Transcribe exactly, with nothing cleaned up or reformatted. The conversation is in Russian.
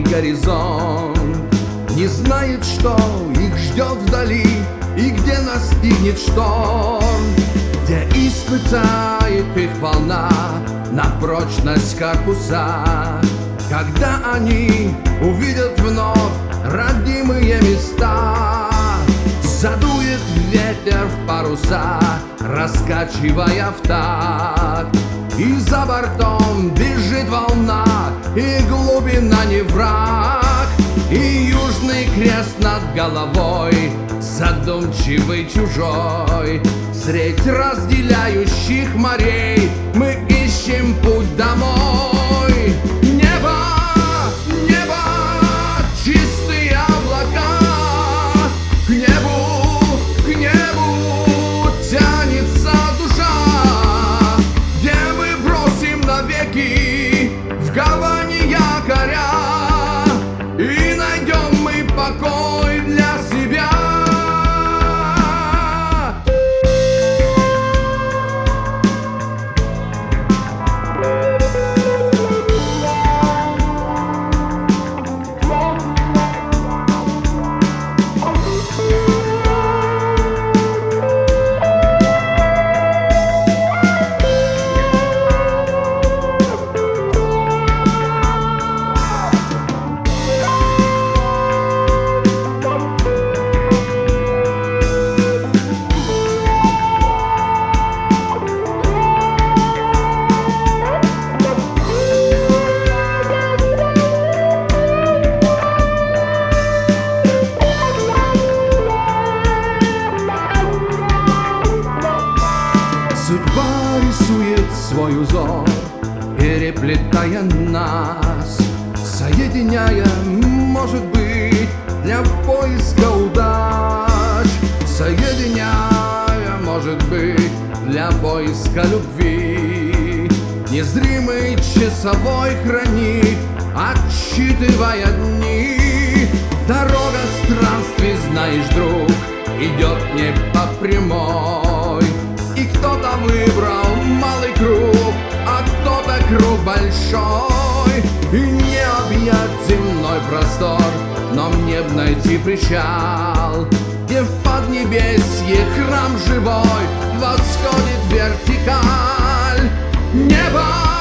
горизонт, не знает, что их ждет вдали и где настигнет шторм, где испытает их волна на прочность корпуса, когда они увидят вновь родимые места. Задует ветер в паруса, раскачивая в такт, и за бортом бежит волна, и глубина не враг, и южный крест над головой, задумчивый чужой. Средь разделяющих морей мы ищем путь домой. Небо, небо, чистые облака, к небу, к небу тянется душа, где мы бросим навеки в гавани якоря, и найдем мы покой для себя. Судьба рисует свой узор, переплетая нас, соединяя, может быть, для поиска удач, соединяя, может быть, для поиска любви. Незримый часовой хранит, отсчитывая дни. Дорога странствий, знаешь, друг, идет не по прямой. И кто-то выбрал малый круг, а кто-то круг большой. И не объять земной простор, но мне б найти причал, где в поднебесье храм живой восходит вертикаль. Небо!